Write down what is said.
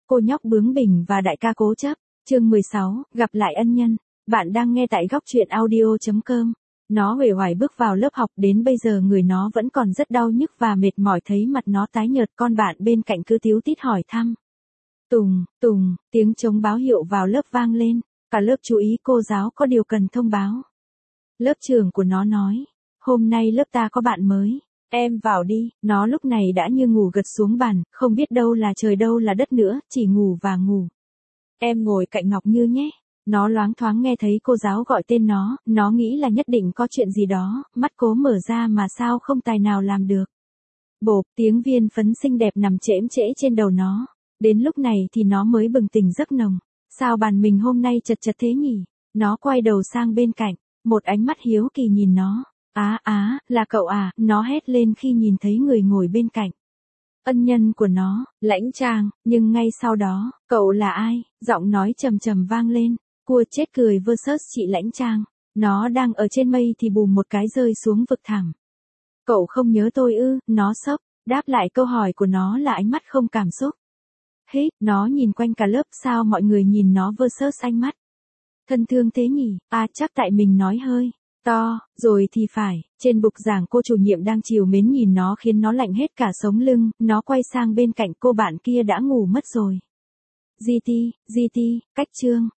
cô nhóc bướng bỉnh và đại ca cố chấp. Chương 16, gặp lại ân nhân. Bạn đang nghe tại góc truyện audio.com. Nó uể oải bước vào lớp học, đến bây giờ người nó vẫn còn rất đau nhức và mệt mỏi, thấy mặt nó tái nhợt, con bạn bên cạnh cứ tíu tít hỏi thăm. Tùng, Tùng, tiếng trống báo hiệu vào lớp vang lên, cả lớp chú ý, cô giáo có điều cần thông báo. Lớp trưởng của nó nói, hôm nay lớp ta có bạn mới, em vào đi. Nó lúc này đã như ngủ gật xuống bàn, không biết đâu là trời đâu là đất nữa, chỉ ngủ và ngủ. Em ngồi cạnh Ngọc Như nhé. Nó loáng thoáng nghe thấy cô giáo gọi tên nó nghĩ là nhất định có chuyện gì đó, mắt cố mở ra mà sao không tài nào làm được. Bộp, tiếng viên phấn xinh đẹp nằm chễm chễ trên đầu nó. Đến lúc này thì nó mới bừng tỉnh giấc nồng. Sao bàn mình hôm nay chật chật thế nhỉ? Nó quay đầu sang bên cạnh, một ánh mắt hiếu kỳ nhìn nó. Là cậu à, nó hét lên khi nhìn thấy người ngồi bên cạnh. Ân nhân của nó, Lãnh Trang, nhưng ngay sau đó, cậu là ai? Giọng nói trầm trầm vang lên, cua chết cười versus chị Lãnh Trang. Nó đang ở trên mây thì bùm một cái rơi xuống vực thẳm. Cậu không nhớ tôi ư? Nó sốc, đáp lại câu hỏi của nó là ánh mắt không cảm xúc. Hít, nó nhìn quanh cả lớp, sao mọi người nhìn nó versus ánh mắt thân thương thế nhỉ? Chắc tại mình nói hơi to, rồi thì phải. Trên bục giảng cô chủ nhiệm đang trìu mến nhìn nó khiến nó lạnh hết cả sống lưng, nó quay sang bên cạnh, cô bạn kia đã ngủ mất rồi. GT, cách chương.